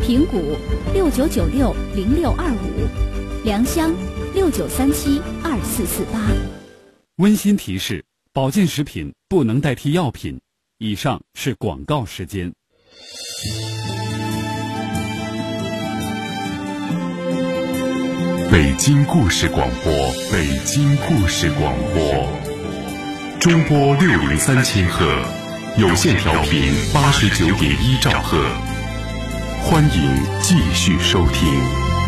平谷69960625，良乡69372448。 温馨提示：保健食品不能代替药品。以上是广告时间。 北京故事广播，北京故事广播，中波603千赫，有线调频89.1兆赫，欢迎继续收听。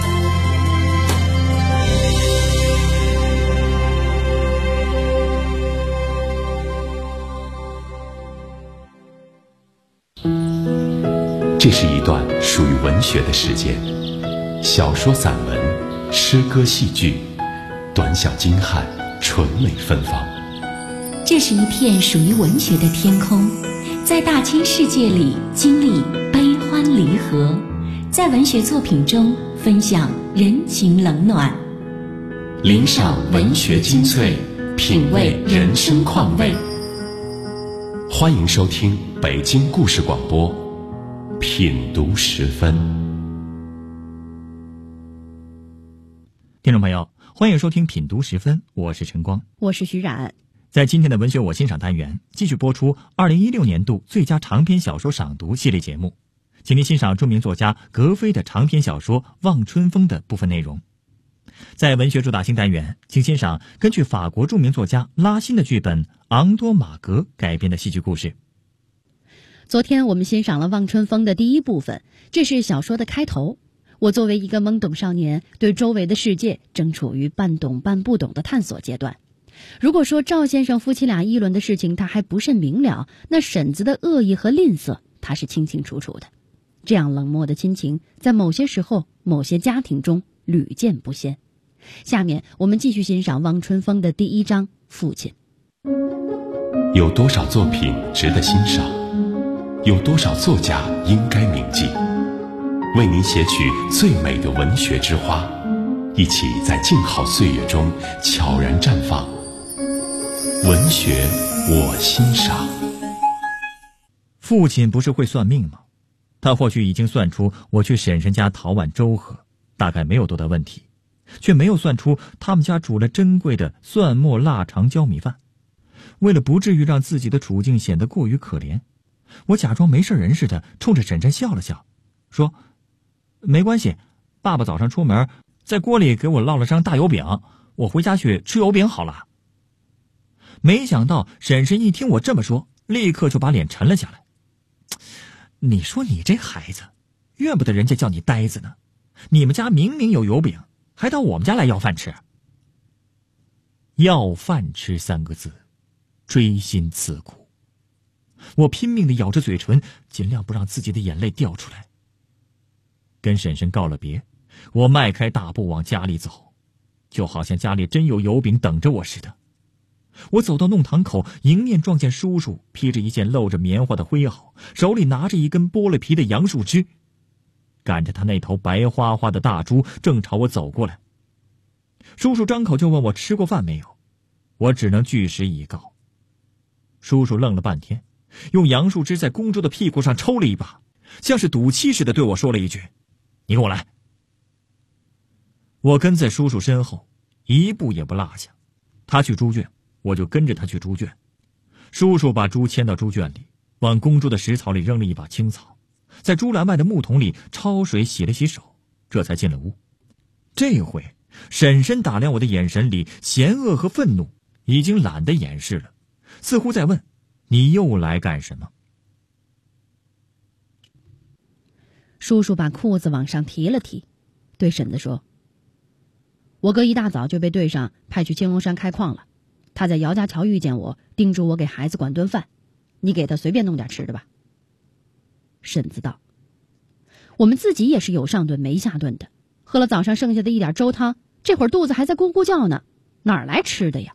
这是一段属于文学的时间，小说、散文、诗歌、戏剧，短小精悍，纯美芬芳。 这是一片属于文学的天空，在大千世界里经历悲欢离合，在文学作品中分享人情冷暖， 领赏文学精粹，品味人生况味。欢迎收听北京故事广播，品读时分。 听众朋友，欢迎收听品读时分，我是陈光， 我是徐冉。 在今天的文学我欣赏单元，继续播出2016年度最佳长篇小说赏读系列节目，请您欣赏著名作家格非的长篇小说《望春风》的部分内容。在文学主打星单元，请欣赏根据法国著名作家拉辛的剧本《昂多马格》改编的戏剧故事。 昨天我们欣赏了《望春风》的第一部分，这是小说的开头。我作为一个懵懂少年，对周围的世界正处于半懂半不懂的探索阶段。如果说赵先生夫妻俩议论的事情他还不甚明了，那婶子的恶意和吝啬他是清清楚楚的。这样冷漠的亲情，在某些时候某些家庭中屡见不鲜。下面我们继续欣赏《望春风》的第一章，父亲。 有多少作品值得欣赏？有多少作家应该铭记？为您写取最美的文学之花，一起在静好岁月中悄然绽放。文学我欣赏。 父亲不是会算命吗？他或许已经算出我去婶婶家讨碗粥喝，大概没有多大问题，却没有算出他们家煮了珍贵的蒜末腊肠焦米饭。为了不至于让自己的处境显得过于可怜，我假装没事人似的冲着婶婶笑了笑，说没关系，爸爸早上出门在锅里给我烙了张大油饼，我回家去吃油饼好了。没想到婶婶一听我这么说，立刻就把脸沉了下来。你说你这孩子，怨不得人家叫你呆子呢，你们家明明有油饼，还到我们家来要饭吃。要饭吃3个字锥心刺骨，我拼命地咬着嘴唇，尽量不让自己的眼泪掉出来。跟婶婶告了别，我迈开大步往家里走，就好像家里真有油饼等着我似的。我走到弄堂口，迎面撞见叔叔披着一件露着棉花的灰袄，手里拿着一根剥了皮的杨树枝，赶着他那头白花花的大猪正朝我走过来。叔叔张口就问我吃过饭没有，我只能据实以告。叔叔愣了半天，用杨树枝在公猪的屁股上抽了一把，像是赌气似的对我说了一句：你跟我来。我跟在叔叔身后，一步也不落下。他去猪圈，我就跟着他去猪圈。叔叔把猪牵到猪圈里，往公猪的食槽里扔了一把青草，在猪栏外的木桶里焯水洗了洗手，这才进了屋。这回婶婶打量我的眼神里，嫌恶和愤怒已经懒得掩饰了，似乎在问：你又来干什么？ 叔叔把裤子往上提了提，对婶子说：我哥一大早就被队上派去青龙山开矿了，他在姚家桥遇见我，叮嘱我给孩子管顿饭，你给他随便弄点吃的吧。婶子道：我们自己也是有上顿没下顿的，喝了早上剩下的一点粥汤，这会儿肚子还在咕咕叫呢，哪儿来吃的呀？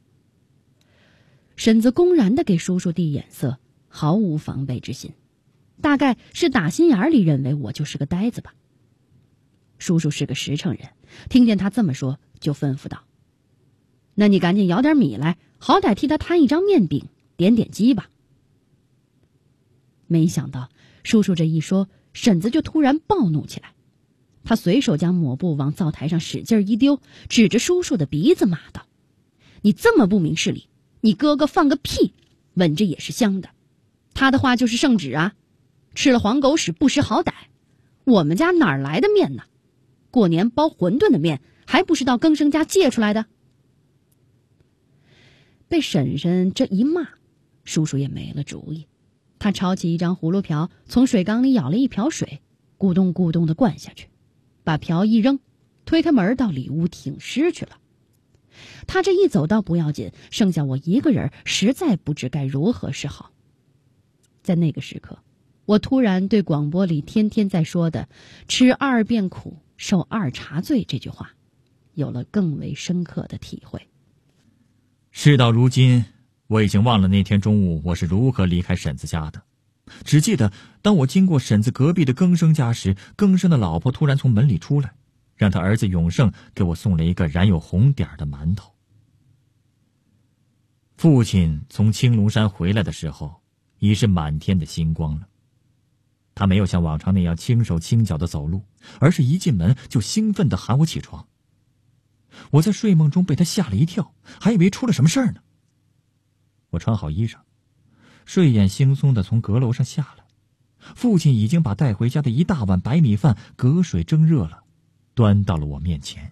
婶子公然地给叔叔递眼色，毫无防备之心，大概是打心眼里认为我就是个呆子吧。叔叔是个实诚人，听见他这么说，就吩咐道：那你赶紧舀点米来，好歹替他摊一张面饼，点点饥吧。没想到叔叔这一说， 婶子就突然暴怒起来。她随手将抹布往灶台上使劲一丢，指着叔叔的鼻子骂道：“你这么不明事理，你哥哥放个屁，闻着也是香的。他的话就是圣旨啊，吃了黄狗屎不识好歹。我们家哪儿来的面呢？过年包馄饨的面还不是到更生家借出来的？”被婶婶这一骂，叔叔也没了主意。他抄起一张葫芦瓢，从水缸里舀了一瓢水，咕咚咕咚地灌下去，把瓢一扔，推开门到里屋挺尸去了。他这一走到不要紧，剩下我一个人，实在不知该如何是好。在那个时刻，我突然对广播里天天在说的“吃2遍苦，受2茬罪”这句话，有了更为深刻的体会。 事到如今，我已经忘了那天中午我是如何离开婶子家的，只记得当我经过婶子隔壁的更生家时，更生的老婆突然从门里出来，让他儿子永胜给我送了一个染有红点的馒头。父亲从青龙山回来的时候，已是满天的星光了。他没有像往常那样轻手轻脚的走路，而是一进门就兴奋地喊我起床。我在睡梦中被他吓了一跳，还以为出了什么事儿呢。我穿好衣裳，睡眼惺忪地从阁楼上下来，父亲已经把带回家的一大碗白米饭隔水蒸热了，端到了我面前。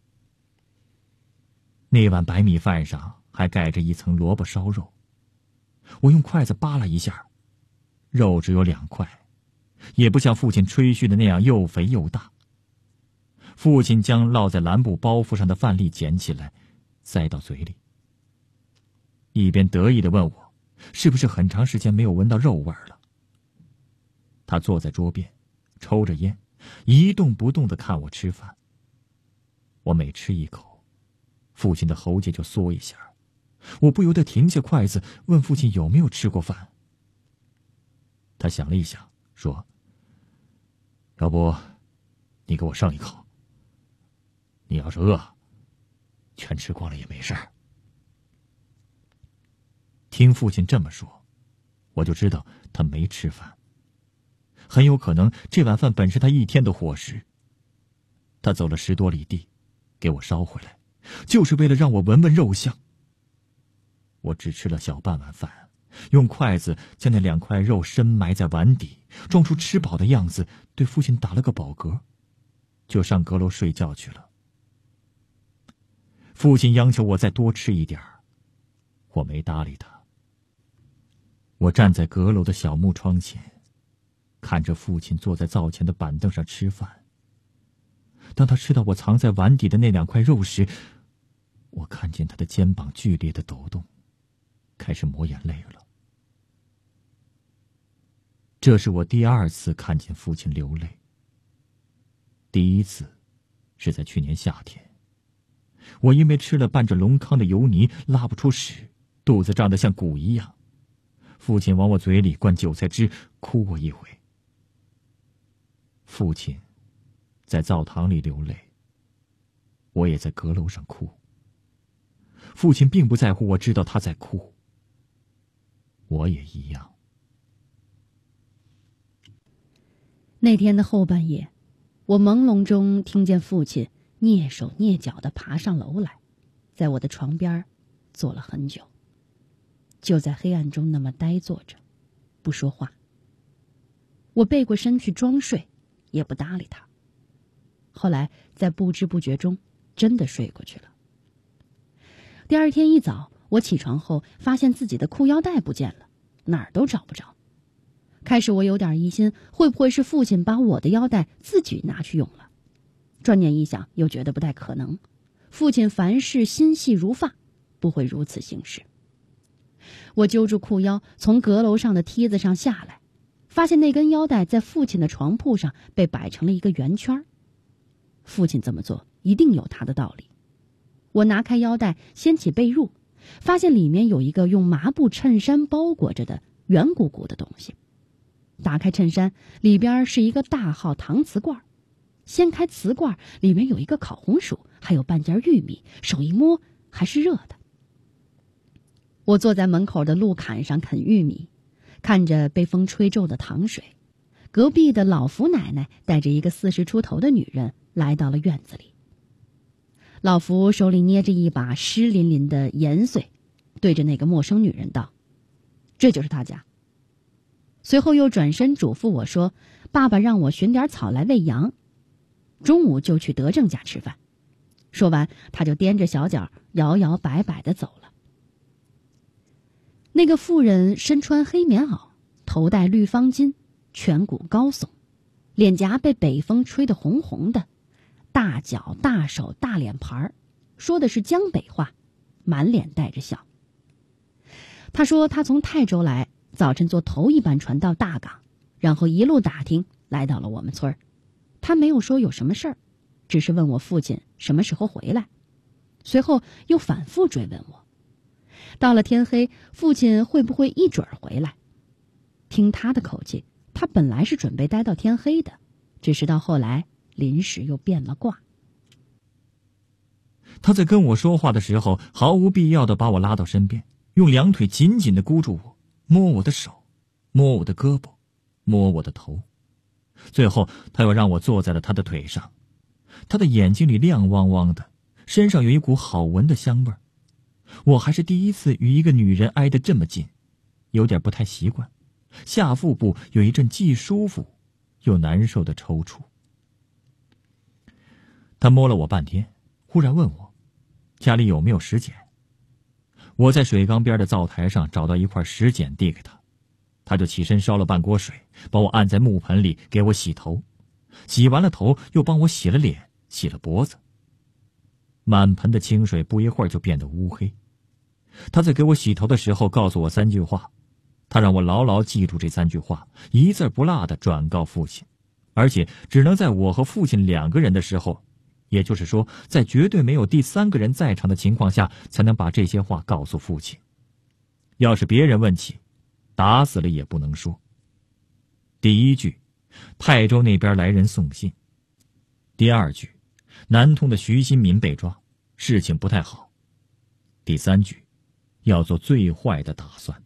那碗白米饭上还盖着一层萝卜烧肉，我用筷子扒拉一下，肉只有2块，也不像父亲吹嘘的那样又肥又大。父亲将烙在蓝布包袱上的饭粒捡起来，塞到嘴里，一边得意地问我，是不是很长时间没有闻到肉味了。他坐在桌边，抽着烟，一动不动地看我吃饭。我每吃一口，父亲的喉结就缩一下，我不由得停下筷子，问父亲有没有吃过饭。他想了一想，说：“要不你给我剩一口，你要是饿，全吃光了也没事儿。”听父亲这么说，我就知道他没吃饭，很有可能这碗饭本是他一天的伙食。他走了10多里地，给我捎回来，就是为了让我闻闻肉香。我只吃了小半碗饭，用筷子将那2块肉深埋在碗底，装出吃饱的样子，对父亲打了个饱嗝，就上阁楼睡觉去了。父亲央求我再多吃一点儿，我没搭理他。我站在阁楼的小木窗前，看着父亲坐在灶前的板凳上吃饭。当他吃到我藏在碗底的那2块肉时，我看见他的肩膀剧烈的抖动，开始抹眼泪了。这是我第2次看见父亲流泪。第1次是在去年夏天，我因为吃了拌着龙糠的油泥拉不出屎，肚子胀得像鼓一样，父亲往我嘴里灌韭菜汁，哭我一回。父亲在灶堂里流泪，我也在阁楼上哭。父亲并不在乎我知道他在哭，我也一样。 那天的后半夜，我朦胧中听见父亲蹑手蹑脚地爬上楼来，在我的床边坐了很久，就在黑暗中那么呆坐着，不说话。我背过身去装睡，也不搭理他。后来在不知不觉中真的睡过去了。第2天一早，我起床后发现自己的裤腰带不见了，哪儿都找不着。开始我有点疑心，会不会是父亲把我的腰带自己拿去用了？转念一想，又觉得不太可能。父亲凡事心细如发，不会如此行事。我揪住裤腰，从阁楼上的梯子上下来，发现那根腰带在父亲的床铺上被摆成了一个圆圈。父亲这么做一定有他的道理。我拿开腰带，掀起被褥，发现里面有一个用麻布衬衫包裹着的圆鼓鼓的东西。打开衬衫，里边是一个大号搪瓷罐。掀开瓷罐，里面有一个烤红薯，还有半截玉米，手一摸还是热的。我坐在门口的路坎上啃玉米，看着被风吹皱的糖水， 隔壁的老福奶奶带着一个40出头的女人来到了院子里。老福手里捏着一把湿淋淋的盐穗，对着那个陌生女人道：“这就是他家。”随后又转身嘱咐我说：“爸爸让我寻点草来喂羊，中午就去德正家吃饭。”说完，他就踮着小脚摇摇摆摆地走了。那个妇人身穿黑棉袄，头戴绿方巾，颧骨高耸，脸颊被北风吹得红红的，大脚大手大脸盘儿，说的是江北话，满脸带着笑。他说他从泰州来，早晨坐头一班船到大港，然后一路打听来到了我们村儿。他没有说有什么事儿，只是问我父亲什么时候回来，随后又反复追问我，到了天黑，父亲会不会一准儿回来？听他的口气，他本来是准备待到天黑的，只是到后来临时又变了卦。 他在跟我说话的时候，毫无必要地把我拉到身边，用两腿紧紧地箍住我，摸我的手，摸我的胳膊，摸我的头。最后他又让我坐在了他的腿上，他的眼睛里亮汪汪的，身上有一股好闻的香味儿。我还是第一次与一个女人挨得这么近，有点不太习惯，下腹部有一阵既舒服又难受的抽搐。他摸了我半天，忽然问我家里有没有石碱。我在水缸边的灶台上找到一块石碱递给他，他就起身烧了半锅水，把我按在木盆里给我洗头，洗完了头又帮我洗了脸，洗了脖子。满盆的清水不一会儿就变得乌黑。他在给我洗头的时候告诉我3句话，他让我牢牢记住这3句话，一字不落地转告父亲，而且只能在我和父亲2个人的时候，也就是说在绝对没有第3个人在场的情况下，才能把这些话告诉父亲。要是别人问起，打死了也不能说。第1句，泰州那边来人送信。第2句，南通的徐新民被抓，事情不太好。第3句，要做最坏的打算。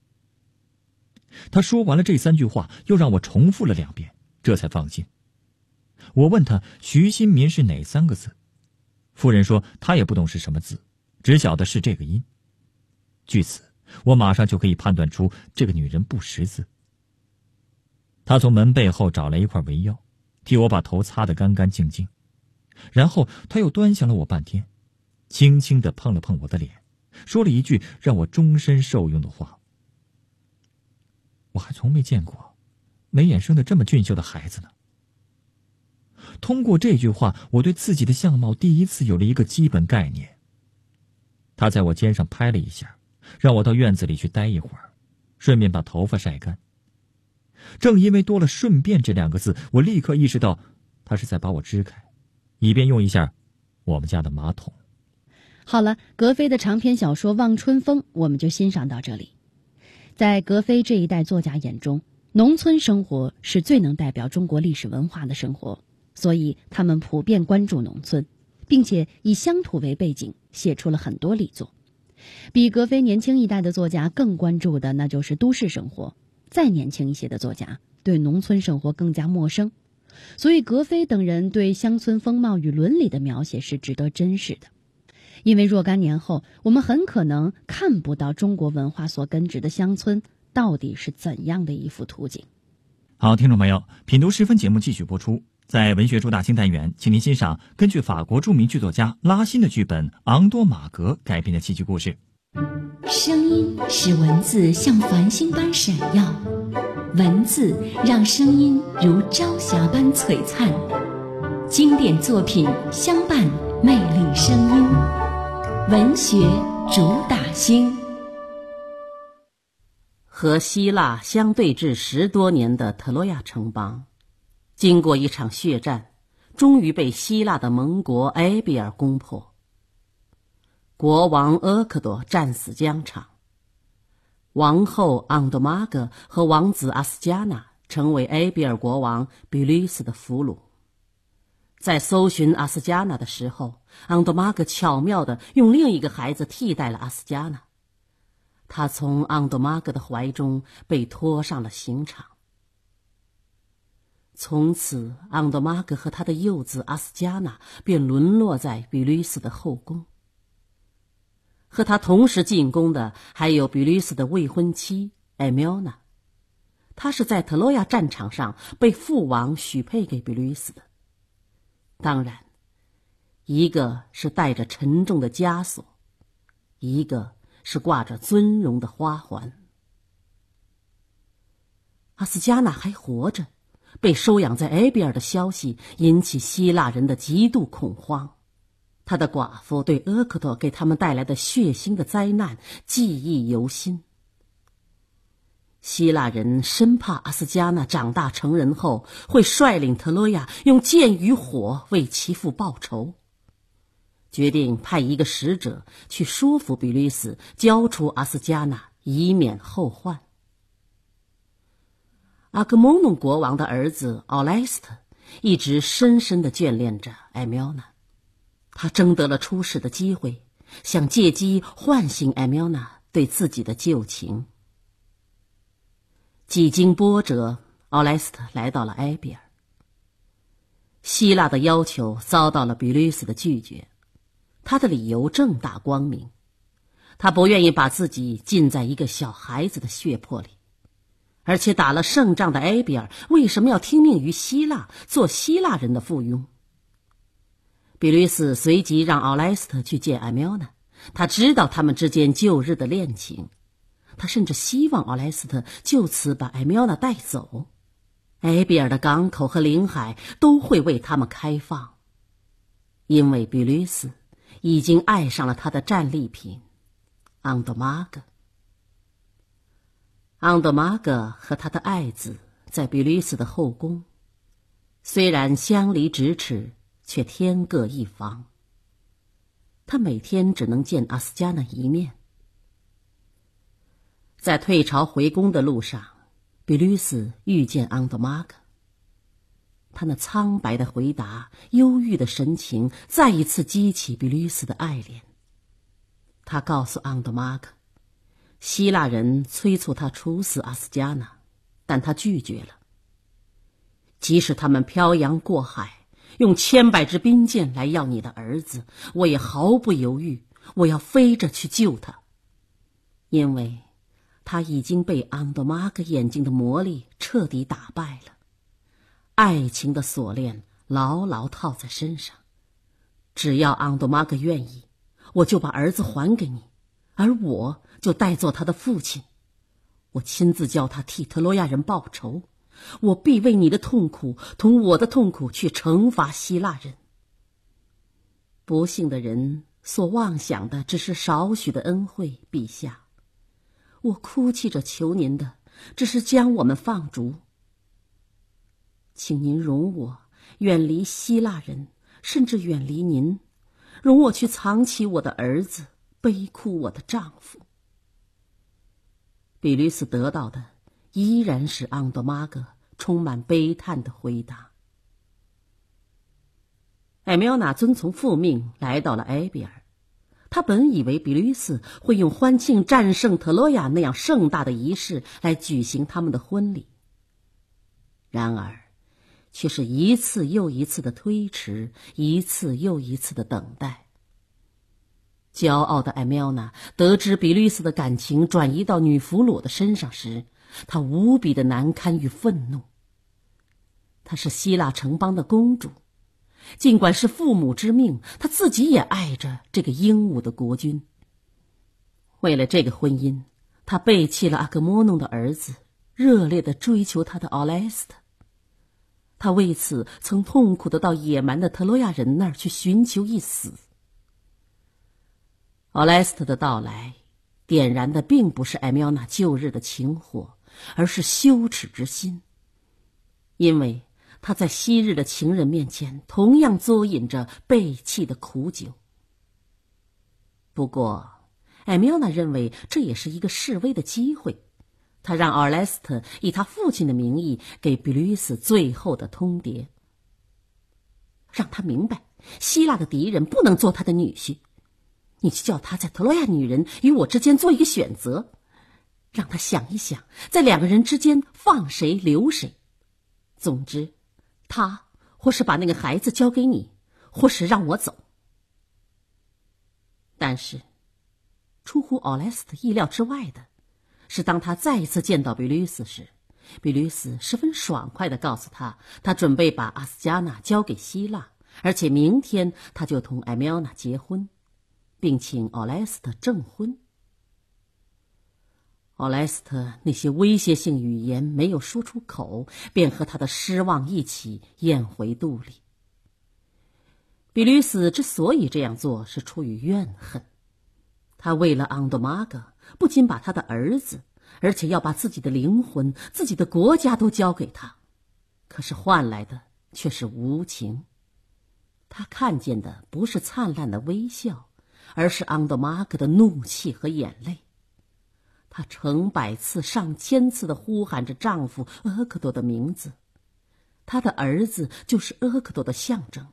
他说完了这3句话，又让我重复了2遍，这才放心。我问他徐新民是哪3个字，夫人说他也不懂是什么字，只晓得是这个音。据此，我马上就可以判断出这个女人不识字。他从门背后找来一块围腰，替我把头擦得干干净净，然后他又端详了我半天，轻轻地碰了碰我的脸，说了一句让我终身受用的话。我还从没见过眉眼生得这么俊秀的孩子呢。通过这句话，我对自己的相貌第一次有了一个基本概念。他在我肩上拍了一下，让我到院子里去待一会儿，顺便把头发晒干。正因为多了顺便这2个字，我立刻意识到他是在把我支开，以便用一下我们家的马桶。 好了，格非的长篇小说《望春风》我们就欣赏到这里。在格非这一代作家眼中，农村生活是最能代表中国历史文化的生活，所以他们普遍关注农村，并且以乡土为背景写出了很多力作。比格非年轻一代的作家更关注的那就是都市生活，再年轻一些的作家对农村生活更加陌生，所以格非等人对乡村风貌与伦理的描写是值得珍视的。因为若干年后，我们很可能看不到中国文化所根植的乡村到底是怎样的一幅图景。 好，听众朋友，品读10分节目继续播出。在文学朱大清单元，请您欣赏根据法国著名剧作家拉辛的剧本《昂多马格》改编的戏剧故事。 声音使文字像繁星般闪耀，文字让声音如朝霞般璀璨。经典作品相伴，魅力声音，文学主打星。 和希腊相对峙10多年的特洛亚城邦，经过一场血战，终于被希腊的盟国埃比尔攻破。国王阿克多战死疆场，王后昂多玛格和王子阿斯加纳成为埃比尔国王比律斯的俘虏。在搜寻阿斯加纳的时候，昂多玛格巧妙地用另一个孩子替代了阿斯加纳，他从昂多玛格的怀中被拖上了刑场。 从此，昂多玛格和他的幼子阿斯加纳便沦落在比律斯的后宫。和他同时进宫的还有比律斯的未婚妻艾苗娜，她是在特洛亚战场上被父王许配给比律斯的。当然，一个是带着沉重的枷锁，一个是挂着尊荣的花环。阿斯加纳还活着，被收养在埃比尔的消息引起希腊人的极度恐慌。他的寡妇对厄克托给他们带来的血腥的灾难记忆犹新。希腊人深怕阿斯加纳长大成人后会率领特洛亚用剑与火为其父报仇，决定派一个使者去说服比律斯交出阿斯加纳，以免后患。阿格蒙农国王的儿子奥莱斯特一直深深地眷恋着艾苗娜，他争得了出使的机会，想借机唤醒艾苗娜对自己的旧情。几经波折，奥莱斯特来到了埃比尔。希腊的要求遭到了比律斯的拒绝，他的理由正大光明，他不愿意把自己浸在一个小孩子的血泊里，而且打了胜仗的埃比尔为什么要听命于希腊，做希腊人的附庸？比律斯随即让奥莱斯特去见艾苗娜，他知道他们之间旧日的恋情，他甚至希望奥莱斯特就此把艾苗娜带走，埃比尔的港口和领海都会为他们开放，因为比律斯已经爱上了他的战利品昂多玛格。昂多玛格和他的爱子在比律斯的后宫，虽然相离咫尺，却天各一方。他每天只能见阿斯加纳一面。在退朝回宫的路上，比律斯遇见昂多玛格。他那苍白的回答，忧郁的神情，再一次激起比律斯的爱恋。他告诉昂多玛格，希腊人催促他处死阿斯加纳，但他拒绝了。即使他们漂洋过海，用千百支兵箭来要你的儿子，我也毫不犹豫，我要飞着去救他，因为他已经被昂多玛格眼睛的魔力彻底打败了。爱情的锁链牢牢套在身上，只要昂多玛格愿意，我就把儿子还给你，而我就代做他的父亲，我亲自教他替特洛亚人报仇，我必为你的痛苦同我的痛苦去惩罚希腊人。不幸的人所妄想的只是少许的恩惠，陛下，我哭泣着求您的只是将我们放逐。请您容我远离希腊人，甚至远离您，容我去藏起我的儿子，悲哭我的丈夫。比律斯得到的依然是昂多玛格充满悲叹的回答。艾苗娜遵从父命来到了埃比尔，他本以为比律斯会用欢庆战胜特洛亚那样盛大的仪式来举行他们的婚礼，然而却是一次又一次的推迟，一次又一次的等待。骄傲的艾苗娜得知比律斯的感情转移到女俘虏的身上时，她无比的难堪与愤怒。她是希腊城邦的公主，尽管是父母之命，她自己也爱着这个英武的国君。为了这个婚姻，她背弃了阿格莫农的儿子，热烈地追求他的奥莱斯特。他为此曾痛苦地到野蛮的特洛亚人那儿去寻求一死。奥莱斯特的到来点燃的并不是艾苗娜旧日的情火，而是羞耻之心，因为他在昔日的情人面前同样嘬饮着背弃的苦酒。不过艾苗娜认为这也是一个示威的机会，他让奥莱斯特以他父亲的名义给比律斯最后的通牒，让他明白希腊的敌人不能做他的女婿，你去叫他在特洛亚女人与我之间做一个选择，让他想一想在两个人之间放谁留谁。总之他或是把那个孩子交给你，或是让我走。但是出乎奥莱斯特意料之外的是，当他再一次见到比吕斯时，比吕斯十分爽快地告诉他，他准备把阿斯加纳交给希腊，而且明天他就同艾米尔娜结婚，并请奥莱斯特证婚。奥莱斯特那些威胁性语言没有说出口，便和他的失望一起咽回肚里。比吕斯之所以这样做，是出于怨恨。他为了昂多玛戈，不仅把他的儿子，而且要把自己的灵魂、自己的国家都交给他，可是换来的却是无情。他看见的不是灿烂的微笑，而是昂多玛戈的怒气和眼泪。她成百次、上千次地呼喊着丈夫厄克多的名字，她的儿子就是厄克多的象征。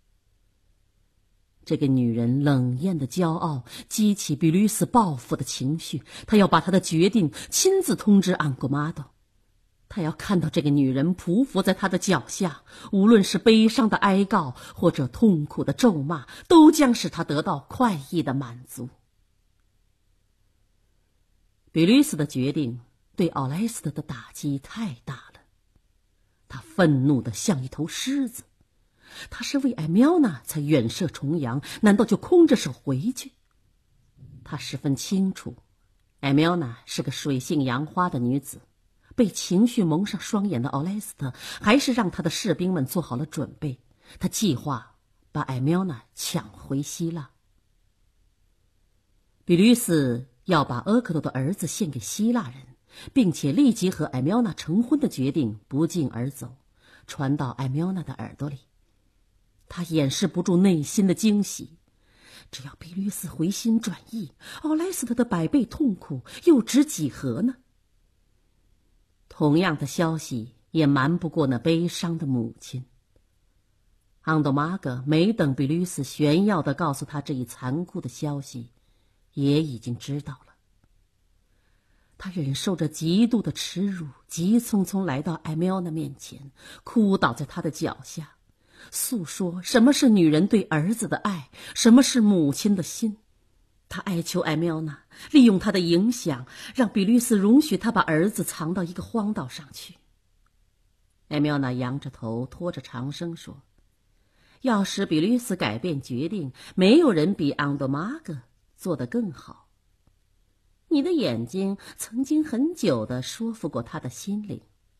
这个女人冷艳的骄傲激起比吕斯报复的情绪，她要把她的决定亲自通知昂古玛多。他要看到这个女人匍匐在他的脚下，无论是悲伤的哀告或者痛苦的咒骂，都将使他得到快意的满足。比吕斯的决定对奥莱斯特的打击太大了，他愤怒得像一头狮子。他是为艾苗娜才远涉重洋，难道就空着手回去？他十分清楚，艾苗娜是个水性杨花的女子。被情绪蒙上双眼的奥莱斯特还是让他的士兵们做好了准备，他计划把艾苗娜抢回希腊。比吕斯要把厄克多的儿子献给希腊人，并且立即和艾苗娜成婚的决定不胫而走，传到艾苗娜的耳朵里。他掩饰不住内心的惊喜，只要比吕斯回心转意，奥莱斯特的百倍痛苦又值几何呢？同样的消息也瞒不过那悲伤的母亲。昂多玛戈没等比吕斯炫耀地告诉他这一残酷的消息，也已经知道了。他忍受着极度的耻辱，急匆匆来到艾米尔娜面前，哭倒在他的脚下，诉说什么是女人对儿子的爱，什么是母亲的心。他哀求艾米尔娜利用他的影响，让比吕斯容许他把儿子藏到一个荒岛上去。艾米尔娜扬着头，拖着长声说，要使比吕斯改变决定，没有人比昂多玛戈做得更好。你的眼睛曾经很久地说服过他的心灵。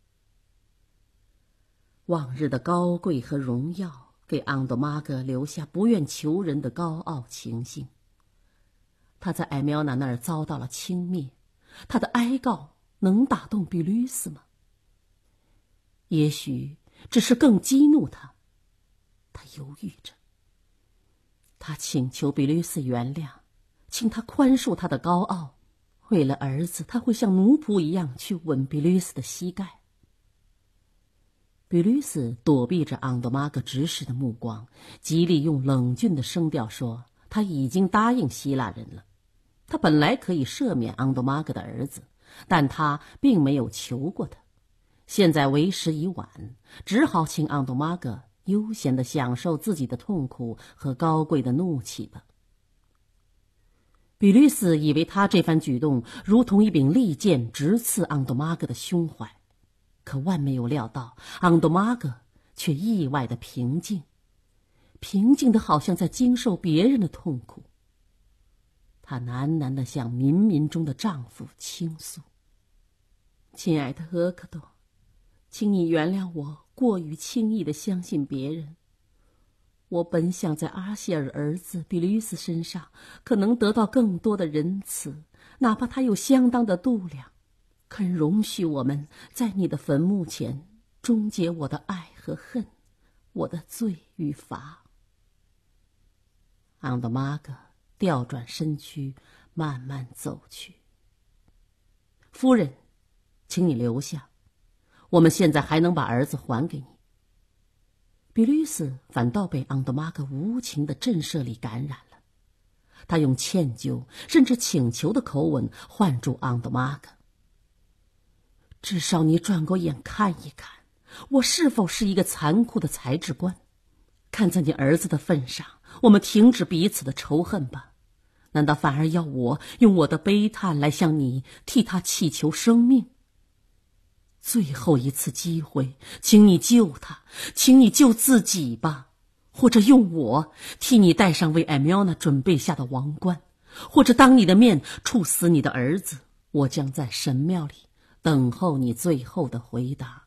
往日的高贵和荣耀给昂多玛戈留下不愿求人的高傲情形。他在艾米尔娜那儿遭到了轻蔑，他的哀告能打动比吕斯吗？也许只是更激怒他。他犹豫着，他请求比吕斯原谅，请他宽恕他的高傲。为了儿子，他会像奴仆一样去吻比吕斯的膝盖。比吕斯躲避着昂多玛戈直视的目光，极力用冷峻的声调说，他已经答应希腊人了。他本来可以赦免昂多玛戈的儿子，但他并没有求过他。现在为时已晚，只好请昂多玛戈悠闲地享受自己的痛苦和高贵的怒气吧。比吕斯以为他这番举动如同一柄利剑直刺昂多玛戈的胸怀，可万没有料到，昂多玛戈却意外的平静，平静的好像在经受别人的痛苦。她喃喃地向冥冥中的丈夫倾诉，亲爱的厄克多，请你原谅我过于轻易地相信别人。我本想在阿谢尔儿子比吕斯身上可能得到更多的仁慈，哪怕他有相当的度量，肯容许我们在你的坟墓前终结我的爱和恨，我的罪与罚。昂多玛戈调转身躯，慢慢走去。夫人，请你留下，我们现在还能把儿子还给你。比吕斯反倒被昂多玛戈无情的震慑力感染了，他用歉疚甚至请求的口吻唤住昂多玛戈，至少你转过眼看一看， 我是否是一个残酷的裁制官？看在你儿子的份上，我们停止彼此的仇恨吧。难道反而要我用我的悲叹来向你替他祈求生命？最后一次机会，请你救他，请你救自己吧，或者用我替你戴上为艾米娜准备下的王冠，或者当你的面处死你的儿子。我将在神庙里等候你最后的回答。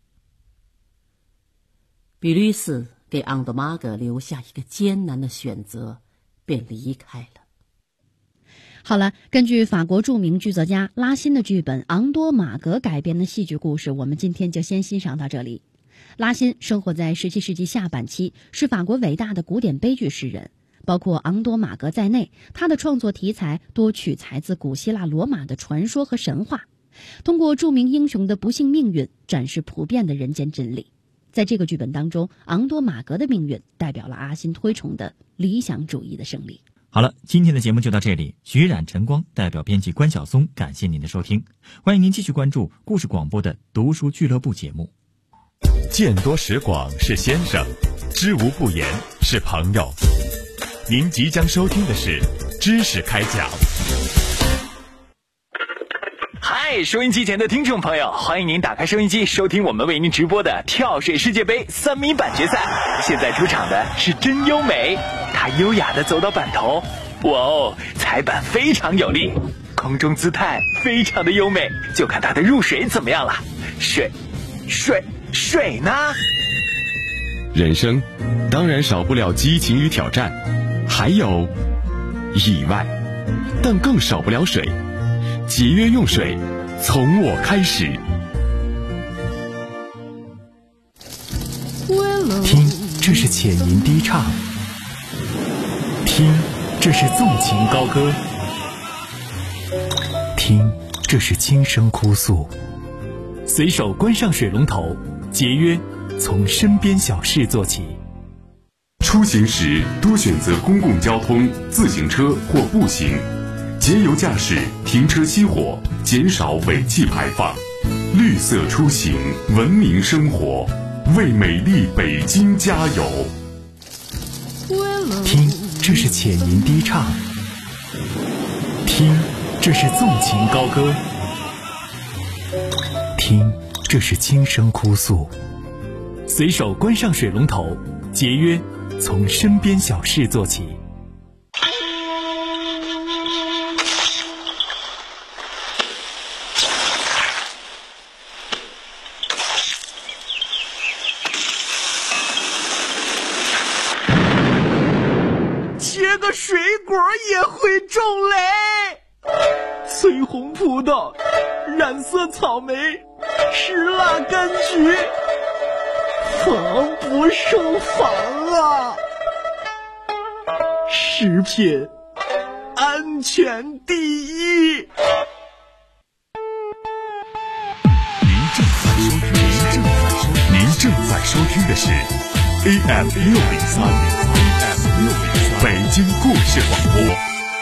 比律斯给昂多玛格留下一个艰难的选择，便离开了。 好了，根据法国著名剧作家拉辛的剧本《昂多玛格》改编的戏剧故事，我们今天就先欣赏到这里。拉辛生活在17世纪下半期，是法国伟大的古典悲剧诗人。包括昂多玛格在内，他的创作题材多取材自古希腊罗马的传说和神话，通过著名英雄的不幸命运展示普遍的人间真理。在这个剧本当中，昂多玛格的命运代表了阿辛推崇的理想主义的胜利。 好了，今天的节目就到这里。徐冉、晨光代表编辑关晓松，感谢您的收听。欢迎您继续关注故事广播的读书俱乐部节目。 见多识广是先生，知无不言是朋友。您即将收听的是知识开讲。 嗨，收音机前的听众朋友，欢迎您打开收音机，收听我们为您直播的跳水世界杯3米板决赛。现在出场的是真优美，她优雅地走到板头，哇哦，踩板非常有力，空中姿态非常的优美，就看她的入水怎么样了。水呢？ 人生当然少不了激情与挑战，还有意外，但更少不了水。节约用水，从我开始。 听，这是浅吟低唱；听，这是纵情高歌；听，这是轻声哭诉。随手关上水龙头，节约从身边小事做起。 出行时多选择公共交通、自行车或步行，节油驾驶，停车熄火，减少尾气排放。绿色出行，文明生活，为美丽北京加油。 听，这是浅吟低唱；听，这是纵情高歌；听，这是轻声哭诉。随手关上水龙头，节约从身边小事做起。 切个水果也会中雷，翠红葡萄，染色草莓，石蜡柑橘，防不胜防啊！食品安全第一。 您正在收听的是 AM603 北京故事广播。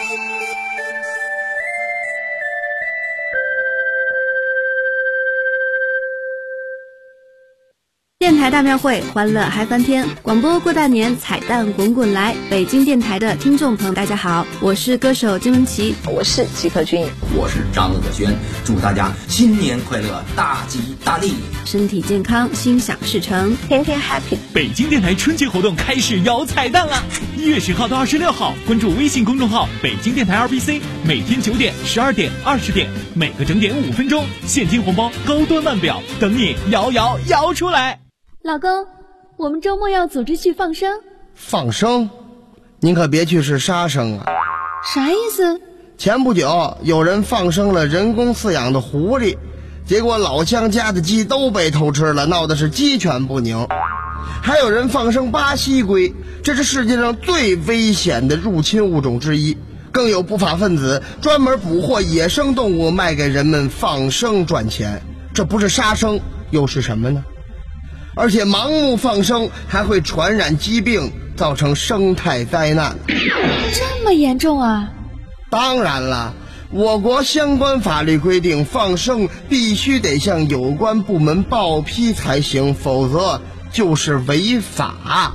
电台大庙会，欢乐嗨翻天！广播过大年，彩蛋滚滚来！北京电台的听众朋友，大家好，我是歌手金玟岐， 我是吉克隽逸， 我是张乐轩，祝大家新年快乐，大吉大利， 身体健康，心想事成， 天天 happy。 北京电台春节活动开始摇彩蛋了！1月10号到26号，关注微信公众号北京电台 RBC， 每天9点、12点、20点，每个整点5分钟，现金红包高端腕表等你摇出来！ 老公，我们周末要组织去放生。 放生？您可别去是杀生啊！ 啥意思？ 前不久有人放生了人工饲养的狐狸，结果老乡家的鸡都被偷吃了，闹得是鸡犬不宁。还有人放生巴西龟，这是世界上最危险的入侵物种之一。更有不法分子专门捕获野生动物卖给人们放生赚钱，这不是杀生又是什么呢？而且盲目放生还会传染疾病，造成生态灾难。 这么严重啊？ 当然了， 我国相关法律规定，放生必须得向有关部门报批才行，否则就是违法。 啊，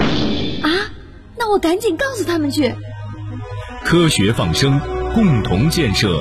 那我赶紧告诉他们去。 科学放生，共同建设